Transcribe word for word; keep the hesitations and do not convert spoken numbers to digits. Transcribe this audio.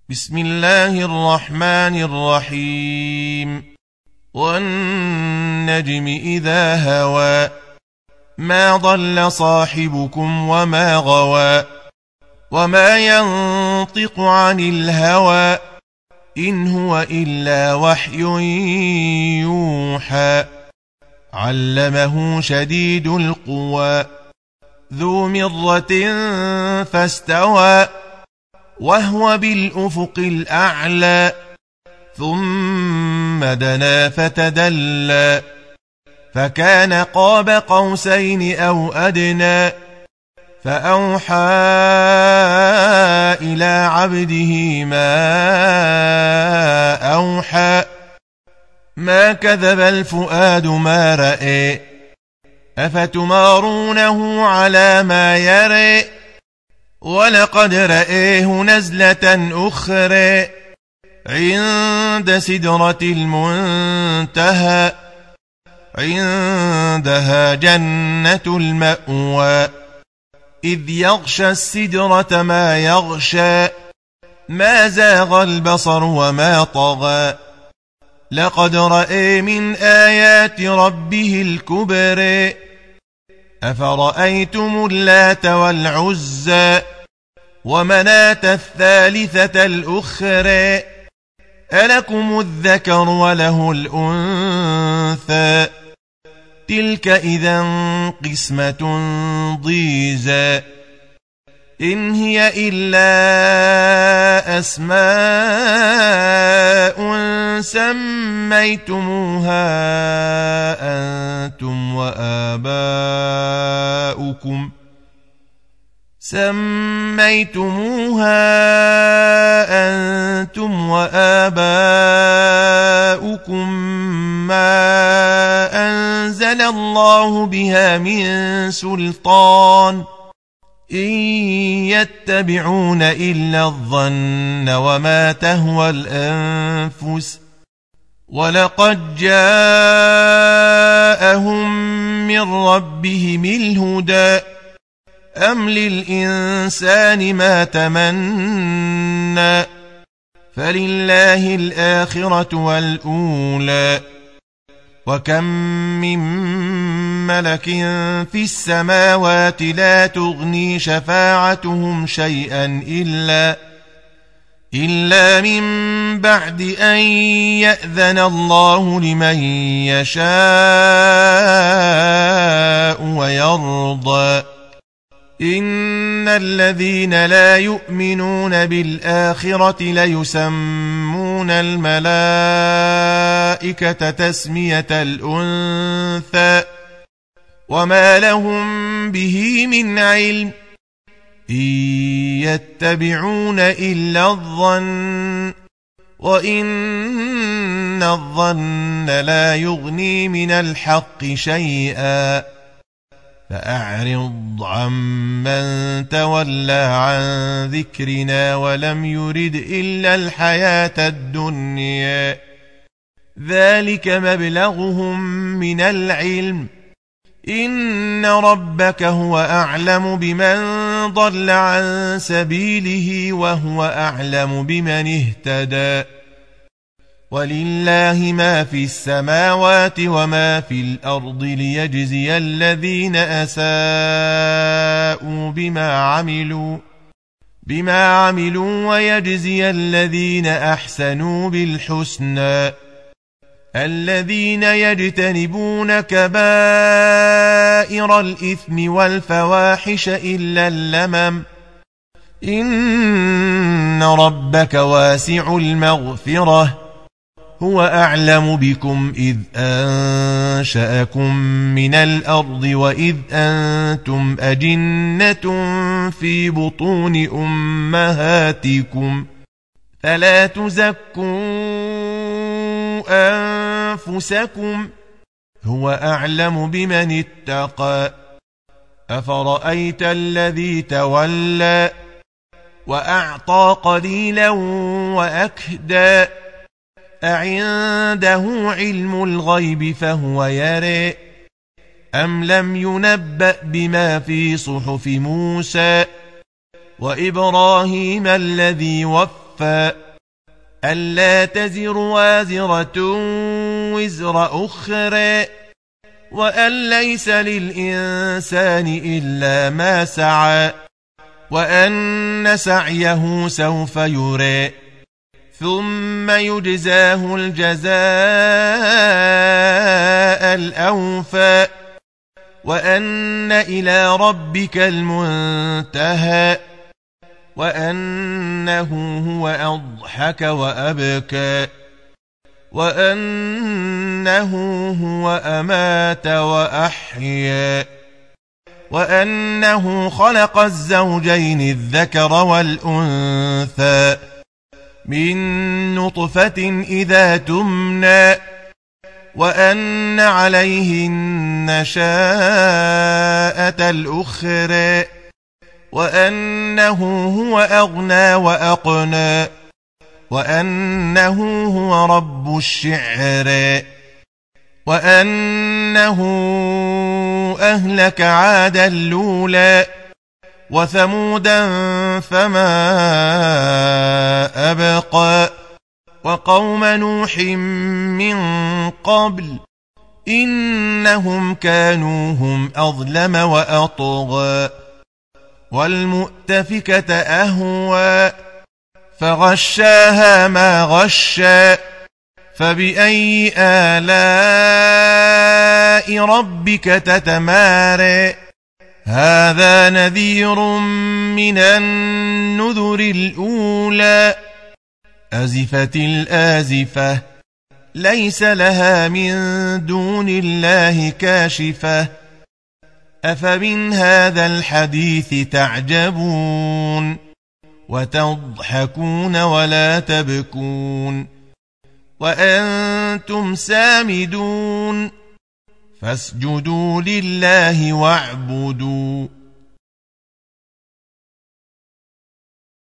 بسم الله الرحمن الرحيم والنجم إذا هوى ما ضل صاحبكم وما غوى وما ينطق عن الهوى إن هو إلا وحي يوحى علمه شديد القوى ذو مرة فاستوى وهو بالأفق الأعلى ثم دنا فتدلى فكان قاب قوسين أو أدنى فأوحى إلى عبده ما أوحى ما كذب الفؤاد ما رأى أفتمارونه على ما يرى ولقد رآه نزلة أخرى عند سدرة المنتهى عندها جنة المأوى إذ يغشى السدرة ما يغشى ما زاغ البصر وما طغى لقد رأى من آيات ربه الكبرى أفرأيتم اللات والعزى ومناة الثالثة الأخرى ألكم الذكر وله الأنثى تلك إذا قسمة ضيزى إن هي إلا أسماء سميتموها أنتم وآباؤكم سميتموها أنتم وآباؤكم ما أنزل الله بها من سلطان إن يتبعون إلا الظن وما تهوى الأنفس ولقد جاءهم من ربهم الهدى أم للإنسان ما تمنى فلله الآخرة والأولى وكم من ملك في السماوات لا تغني شفاعتهم شيئا إلا إلا من بعد أن يأذن الله لمن يشاء ويرضى إن الذين لا يؤمنون بالآخرة ليسمون الملائكة تسمية الأنثى وما لهم به من علم إن يتبعون إلا الظن وإن الظن لا يغني من الحق شيئا فأعرض عمن تولى عن ذكرنا ولم يرد إلا الحياة الدنيا ذلك مبلغهم من العلم إن ربك هو أعلم بمن ضل عن سبيله وهو أعلم بمن اهتدى ولله ما في السماوات وما في الأرض ليجزي الذين أساءوا بما عملوا بما عملوا ويجزي الذين أحسنوا بالحسنى الذين يجتنبون كبائر الإثم والفواحش إلا اللمم إن ربك واسع المغفرة هو أعلم بكم إذ أنشأكم من الأرض وإذ أنتم أجنة في بطون أمهاتكم فلا تزكوا أنفسكم هو أعلم بمن اتقى أفرأيت الذي تولى وأعطى قليلا وأكدى أعنده علم الغيب فهو يرى أم لم ينبأ بما في صحف موسى وإبراهيم الذي وفى صفا ألا تزر وازرة وزر أخرى وأن ليس للإنسان إلا ما سعى وأن سعيه سوف يرى ثم يجزاه الجزاء الأوفى وأن إلى ربك المنتهى وأنه هو أضحك وأبكى وأنه هو أمات وأحيا وأنه خلق الزوجين الذكر والأنثى من نطفة إذا تمنى وأن عليه النشاءة الأخرى وأنه هو أغنى وأقنى وأنه هو رب الشعرى وأنه أهلك عادا الأولى وثمودا فما أبقى وقوم نوح من قبل إنهم كانوا هم أظلم وأطغى والمؤتفكة أهوى فغشاها ما غشى فبأي آلاء ربك تتمارى هذا نذير من النذر الأولى أزفت الآزفة ليس لها من دون الله كاشفة أفمن هذا الحديث تعجبون وتضحكون ولا تبكون وأنتم سامدون فاسجدوا لله واعبدوا